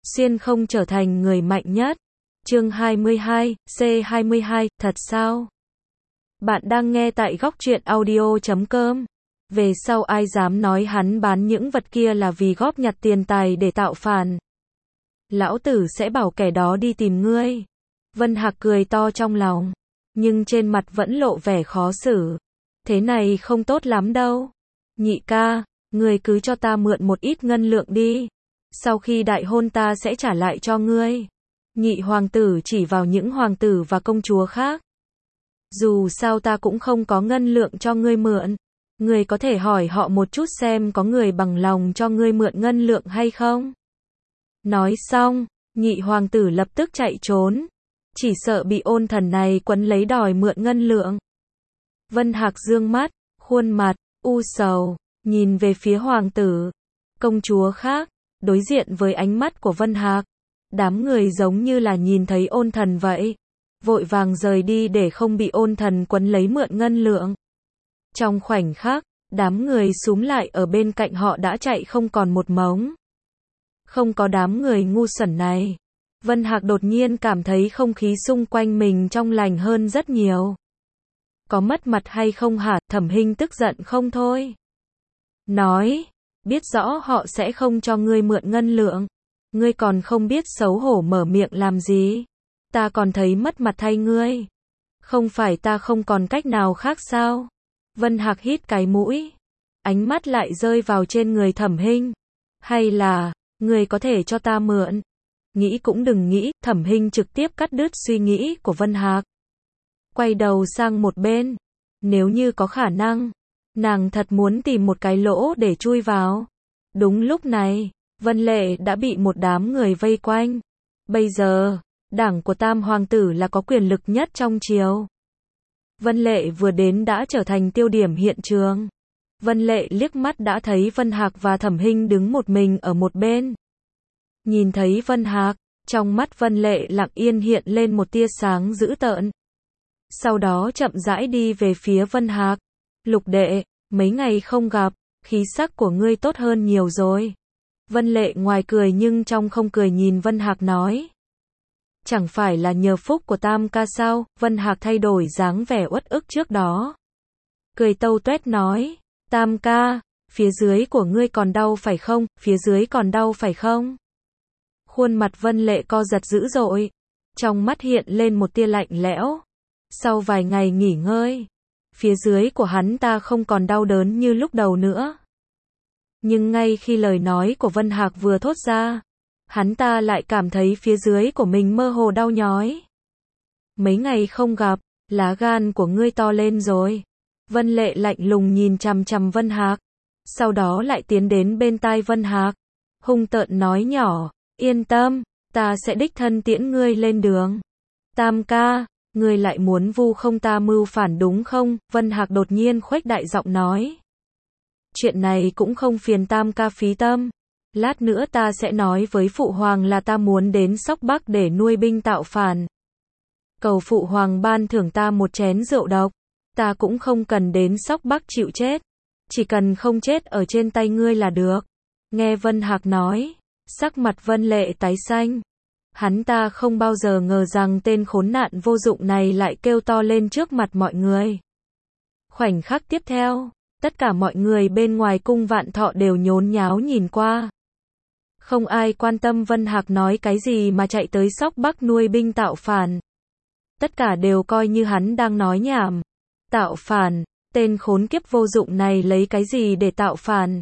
xuyên không trở thành người mạnh nhất. Chương 22, C22, thật sao? Bạn đang nghe tại góc truyện audio.com. Về sau ai dám nói hắn bán những vật kia là vì góp nhặt tiền tài để tạo phản. Lão tử sẽ bảo kẻ đó đi tìm ngươi. Vân Hạc cười to trong lòng, nhưng trên mặt vẫn lộ vẻ khó xử. Thế này không tốt lắm đâu. Nhị ca, ngươi cứ cho ta mượn một ít ngân lượng đi. Sau khi đại hôn ta sẽ trả lại cho ngươi. Nhị hoàng tử chỉ vào những hoàng tử và công chúa khác. Dù sao ta cũng không có ngân lượng cho ngươi mượn. Ngươi có thể hỏi họ một chút xem có người bằng lòng cho ngươi mượn ngân lượng hay không. Nói xong, nhị hoàng tử lập tức chạy trốn. Chỉ sợ bị ôn thần này quấn lấy đòi mượn ngân lượng. Vân Hạc dương mắt, khuôn mặt u sầu, nhìn về phía hoàng tử, công chúa khác, đối diện với ánh mắt của Vân Hạc. Đám người giống như là nhìn thấy ôn thần vậy, vội vàng rời đi để không bị ôn thần quấn lấy mượn ngân lượng. Trong khoảnh khắc, đám người xúm lại ở bên cạnh họ đã chạy không còn một mống. Không có đám người ngu xuẩn này, Vân Hạc đột nhiên cảm thấy không khí xung quanh mình trong lành hơn rất nhiều. Có mất mặt hay không hả? Thẩm Hinh tức giận không thôi. Nói, biết rõ họ sẽ không cho ngươi mượn ngân lượng. Ngươi còn không biết xấu hổ mở miệng làm gì. Ta còn thấy mất mặt thay ngươi. Không phải ta không còn cách nào khác sao? Vân Hạc hít cái mũi. Ánh mắt lại rơi vào trên người Thẩm Hinh. Hay là, ngươi có thể cho ta mượn? Nghĩ cũng đừng nghĩ, Thẩm Hinh trực tiếp cắt đứt suy nghĩ của Vân Hạc. Quay đầu sang một bên. Nếu như có khả năng, nàng thật muốn tìm một cái lỗ để chui vào. Đúng lúc này, Vân Lệ đã bị một đám người vây quanh. Bây giờ, đảng của Tam Hoàng tử là có quyền lực nhất trong triều. Vân Lệ vừa đến đã trở thành tiêu điểm hiện trường. Vân Lệ liếc mắt đã thấy Vân Hạc và Thẩm Hinh đứng một mình ở một bên. Nhìn thấy Vân Hạc, trong mắt Vân Lệ lặng yên hiện lên một tia sáng dữ tợn. Sau đó chậm rãi đi về phía Vân Hạc. Lục đệ, mấy ngày không gặp, khí sắc của ngươi tốt hơn nhiều rồi. Vân Lệ ngoài cười nhưng trong không cười nhìn Vân Hạc nói. Chẳng phải là nhờ phúc của Tam ca sao? Vân Hạc thay đổi dáng vẻ uất ức trước đó. Cười tâu tuét nói, Tam ca, phía dưới của ngươi còn đau phải không? Phía dưới còn đau phải không? Khuôn mặt Vân Lệ co giật dữ dội. Trong mắt hiện lên một tia lạnh lẽo. Sau vài ngày nghỉ ngơi, phía dưới của hắn ta không còn đau đớn như lúc đầu nữa. Nhưng ngay khi lời nói của Vân Hạc vừa thốt ra, hắn ta lại cảm thấy phía dưới của mình mơ hồ đau nhói. Mấy ngày không gặp, lá gan của ngươi to lên rồi. Vân Lệ lạnh lùng nhìn chằm chằm Vân Hạc, sau đó lại tiến đến bên tai Vân Hạc, hung tợn nói nhỏ, yên tâm, ta sẽ đích thân tiễn ngươi lên đường. Tam ca, ngươi lại muốn vu không ta mưu phản đúng không? Vân Hạc đột nhiên khuếch đại giọng nói. Chuyện này cũng không phiền Tam ca phí tâm. Lát nữa ta sẽ nói với Phụ Hoàng là ta muốn đến Sóc Bắc để nuôi binh tạo phản. Cầu Phụ Hoàng ban thưởng ta một chén rượu độc. Ta cũng không cần đến Sóc Bắc chịu chết. Chỉ cần không chết ở trên tay ngươi là được. Nghe Vân Hạc nói, sắc mặt Vân Lệ tái xanh. Hắn ta không bao giờ ngờ rằng tên khốn nạn vô dụng này lại kêu to lên trước mặt mọi người. Khoảnh khắc tiếp theo, tất cả mọi người bên ngoài cung Vạn Thọ đều nhốn nháo nhìn qua. Không ai quan tâm Vân Hạc nói cái gì mà chạy tới Sóc Bắc nuôi binh tạo phản. Tất cả đều coi như hắn đang nói nhảm. Tạo phản, tên khốn kiếp vô dụng này lấy cái gì để tạo phản?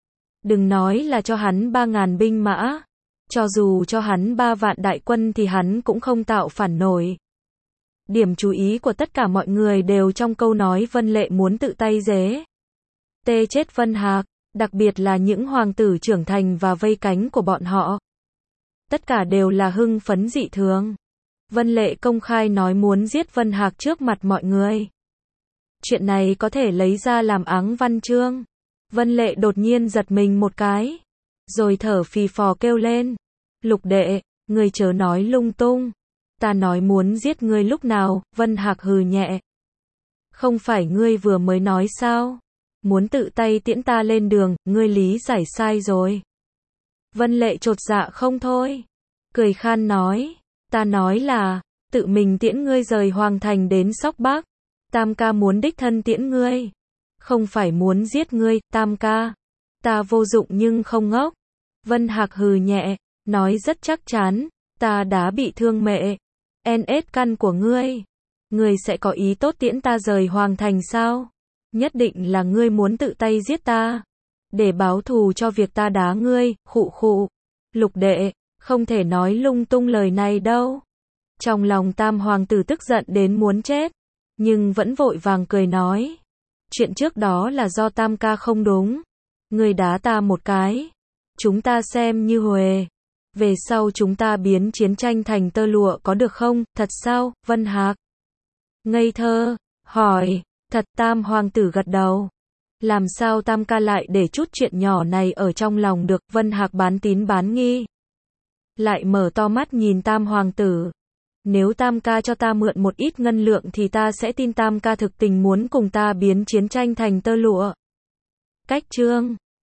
Đừng nói là cho hắn 3.000 binh mã. Cho dù cho hắn 3 vạn đại quân thì hắn cũng không tạo phản nổi. Điểm chú ý của tất cả mọi người đều trong câu nói Vân Lệ muốn tự tay giết chết Vân Hạc, đặc biệt là những hoàng tử trưởng thành và vây cánh của bọn họ. Tất cả đều là hưng phấn dị thường. Vân Lệ công khai nói muốn giết Vân Hạc trước mặt mọi người. Chuyện này có thể lấy ra làm áng văn chương. Vân Lệ đột nhiên giật mình một cái, rồi thở phì phò kêu lên. Lục đệ, ngươi chớ nói lung tung. Ta nói muốn giết ngươi lúc nào? Vân Hạc hừ nhẹ. Không phải ngươi vừa mới nói sao? Muốn tự tay tiễn ta lên đường, ngươi lý giải sai rồi. Vân Lệ chột dạ không thôi. cười khan nói, ta nói là, tự mình tiễn ngươi rời hoàng thành đến Sóc Bắc. Tam ca muốn đích thân tiễn ngươi. Không phải muốn giết ngươi, Tam ca. Ta vô dụng nhưng không ngốc. Vân Hạc hừ nhẹ, nói rất chắc chắn, ta đã bị thương mẹ. NS căn của ngươi. Ngươi sẽ có ý tốt tiễn ta rời hoàng thành sao? Nhất định là ngươi muốn tự tay giết ta. Để báo thù cho việc ta đá ngươi, khụ khụ. Lục đệ, không thể nói lung tung lời này đâu. Trong lòng Tam hoàng tử tức giận đến muốn chết, nhưng vẫn vội vàng cười nói. Chuyện trước đó là do Tam ca không đúng. Ngươi đá ta một cái. Chúng ta xem như huề. Về sau chúng ta biến chiến tranh thành tơ lụa có được không? Thật sao? Vân Hạc ngây thơ hỏi. Thật. Tam hoàng tử gật đầu. Làm sao Tam ca lại để chút chuyện nhỏ này ở trong lòng được? Vân Hạc bán tín bán nghi, lại mở to mắt nhìn Tam hoàng tử. Nếu Tam ca cho ta mượn một ít ngân lượng thì ta sẽ tin Tam ca thực tình muốn cùng ta biến chiến tranh thành tơ lụa. Cách chương